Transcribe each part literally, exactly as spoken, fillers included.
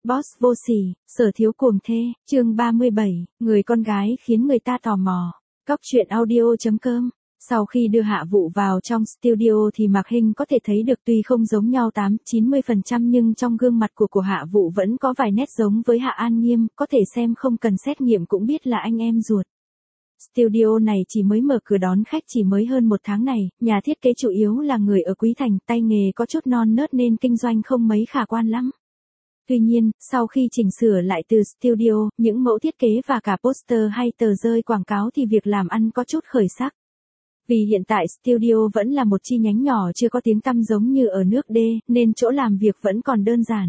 Boss vô sỉ, sở thiếu cuồng thê, chương ba mươi bảy, người con gái khiến người ta tò mò. Cóc truyện audio chấm com. Sau khi đưa Hạ Vũ vào trong studio thì Mạc Hinh có thể thấy được tuy không giống nhau tám đến chín mươi phần trăm nhưng trong gương mặt của của Hạ Vũ vẫn có vài nét giống với Hạ An Nghiêm, có thể xem không cần xét nghiệm cũng biết là anh em ruột. Studio này chỉ mới mở cửa đón khách chỉ mới hơn một tháng này, nhà thiết kế chủ yếu là người ở Quý Thành, tay nghề có chút non nớt nên kinh doanh không mấy khả quan lắm. Tuy nhiên, sau khi chỉnh sửa lại từ studio, những mẫu thiết kế và cả poster hay tờ rơi quảng cáo thì việc làm ăn có chút khởi sắc. Vì hiện tại studio vẫn là một chi nhánh nhỏ chưa có tiếng tăm giống như ở nước D, nên chỗ làm việc vẫn còn đơn giản.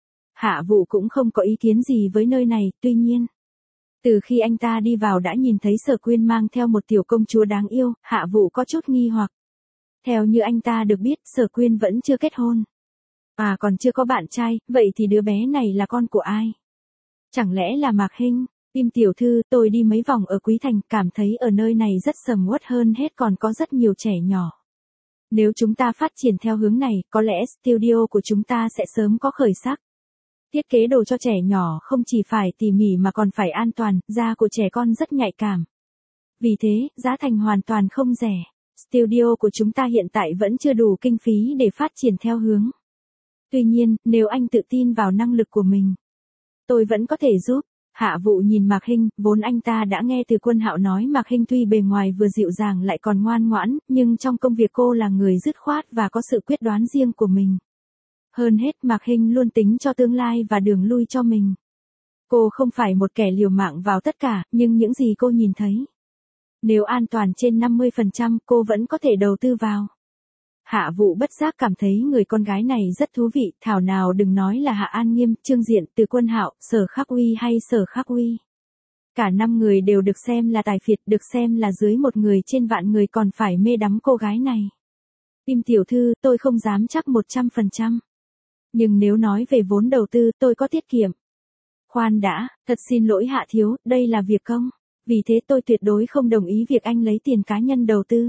Hạ Vũ cũng không có ý kiến gì với nơi này, tuy nhiên, từ khi anh ta đi vào đã nhìn thấy Sở Quyên mang theo một tiểu công chúa đáng yêu, Hạ Vũ có chút nghi hoặc. Theo như anh ta được biết, Sở Quyên vẫn chưa kết hôn. À còn chưa có bạn trai, vậy thì đứa bé này là con của ai? Chẳng lẽ là Mạc Hinh? Tim tiểu thư, tôi đi mấy vòng ở Quý Thành, cảm thấy ở nơi này rất sầm uất hơn hết còn có rất nhiều trẻ nhỏ. Nếu chúng ta phát triển theo hướng này, có lẽ studio của chúng ta sẽ sớm có khởi sắc. Thiết kế đồ cho trẻ nhỏ không chỉ phải tỉ mỉ mà còn phải an toàn, da của trẻ con rất nhạy cảm. Vì thế, giá thành hoàn toàn không rẻ. Studio của chúng ta hiện tại vẫn chưa đủ kinh phí để phát triển theo hướng. Tuy nhiên, nếu anh tự tin vào năng lực của mình, tôi vẫn có thể giúp. Hạ Vũ nhìn Mạc Hinh, vốn anh ta đã nghe từ Quân Hạo nói Mạc Hinh tuy bề ngoài vừa dịu dàng lại còn ngoan ngoãn, nhưng trong công việc cô là người dứt khoát và có sự quyết đoán riêng của mình. Hơn hết Mạc Hinh luôn tính cho tương lai và đường lui cho mình. Cô không phải một kẻ liều mạng vào tất cả, nhưng những gì cô nhìn thấy, nếu an toàn trên năm mươi phần trăm cô vẫn có thể đầu tư vào. Hạ Vũ bất giác cảm thấy người con gái này rất thú vị, thảo nào đừng nói là Hạ An Nghiêm, Trương Diện, Từ Quân Hạo, Sở Khắc Uy hay Sở Khắc Uy. Cả năm người đều được xem là tài phiệt, được xem là dưới một người trên vạn người còn phải mê đắm cô gái này. Tim tiểu thư, tôi không dám chắc một trăm phần trăm. Nhưng nếu nói về vốn đầu tư, tôi có tiết kiệm. Khoan đã, thật xin lỗi Hạ thiếu, đây là việc công. Vì thế tôi tuyệt đối không đồng ý việc anh lấy tiền cá nhân đầu tư.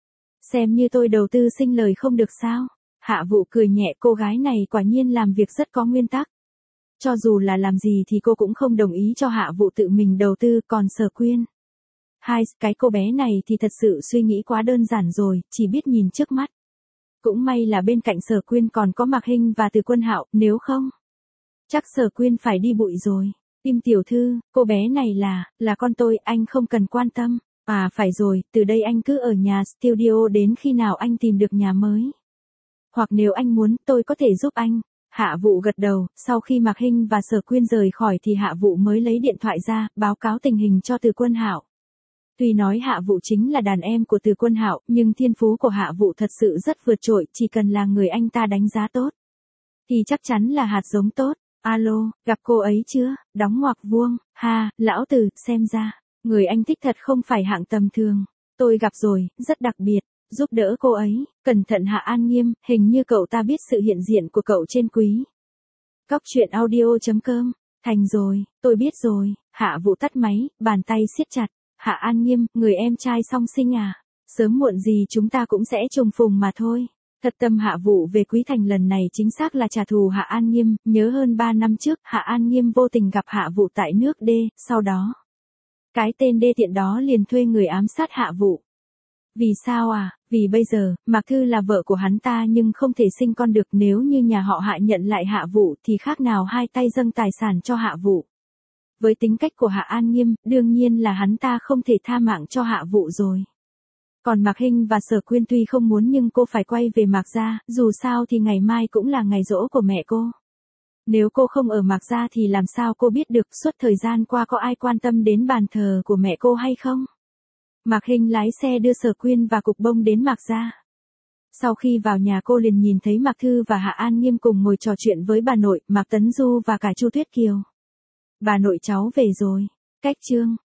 Xem như tôi đầu tư sinh lời không được sao? Hạ Vũ cười nhẹ, cô gái này quả nhiên làm việc rất có nguyên tắc. Cho dù là làm gì thì cô cũng không đồng ý cho Hạ Vũ tự mình đầu tư, còn Sở Quyên. Hai, cái cô bé này thì thật sự suy nghĩ quá đơn giản rồi, chỉ biết nhìn trước mắt. Cũng may là bên cạnh Sở Quyên còn có Mạc Hinh và Từ Quân Hạo, nếu không, chắc Sở Quyên phải đi bụi rồi. Tim tiểu thư, cô bé này là, là con tôi, anh không cần quan tâm. À phải rồi, từ đây anh cứ ở nhà studio đến khi nào anh tìm được nhà mới. Hoặc nếu anh muốn, tôi có thể giúp anh. Hạ Vũ gật đầu, sau khi Mạc Hinh và Sở Quyên rời khỏi thì Hạ Vũ mới lấy điện thoại ra, báo cáo tình hình cho Từ Quân Hạo. Tuy nói Hạ Vũ chính là đàn em của Từ Quân Hạo, nhưng thiên phú của Hạ Vũ thật sự rất vượt trội, chỉ cần là người anh ta đánh giá tốt, thì chắc chắn là hạt giống tốt. Alo, gặp cô ấy chưa? Đóng ngoặc vuông, ha, lão Từ, xem ra người anh thích thật không phải hạng tầm thường. Tôi gặp rồi, rất đặc biệt, giúp đỡ cô ấy, cẩn thận Hạ An Nghiêm, hình như cậu ta biết sự hiện diện của cậu trên Quý. Cóc truyện audio chấm com, thành rồi, tôi biết rồi. Hạ Vũ tắt máy, bàn tay siết chặt. Hạ An Nghiêm, người em trai song sinh à? Sớm muộn gì chúng ta cũng sẽ trùng phùng mà thôi. Thật tâm Hạ Vũ về Quý Thành lần này chính xác là trả thù Hạ An Nghiêm, nhớ hơn ba năm trước Hạ An Nghiêm vô tình gặp Hạ Vũ tại nước D, sau đó cái tên đê tiện đó liền thuê người ám sát Hạ Vũ. Vì sao à? Vì bây giờ, Mạc Thư là vợ của hắn ta nhưng không thể sinh con được, nếu như nhà họ Hạ nhận lại Hạ Vũ thì khác nào hai tay dâng tài sản cho Hạ Vũ. Với tính cách của Hạ An Nghiêm, đương nhiên là hắn ta không thể tha mạng cho Hạ Vũ rồi. Còn Mạc Hinh và Sở Quyên tuy không muốn nhưng cô phải quay về Mạc gia, dù sao thì ngày mai cũng là ngày giỗ của mẹ cô. Nếu cô không ở Mạc gia thì làm sao cô biết được suốt thời gian qua có ai quan tâm đến bàn thờ của mẹ cô hay không? Mạc Hinh lái xe đưa Sở Quyên và Cục Bông đến Mạc gia. Sau khi vào nhà cô liền nhìn thấy Mạc Thư và Hạ An Nghiêm cùng ngồi trò chuyện với bà nội, Mạc Tấn Du và cả Chu Tuyết Kiều. Bà nội cháu về rồi. Cách chương.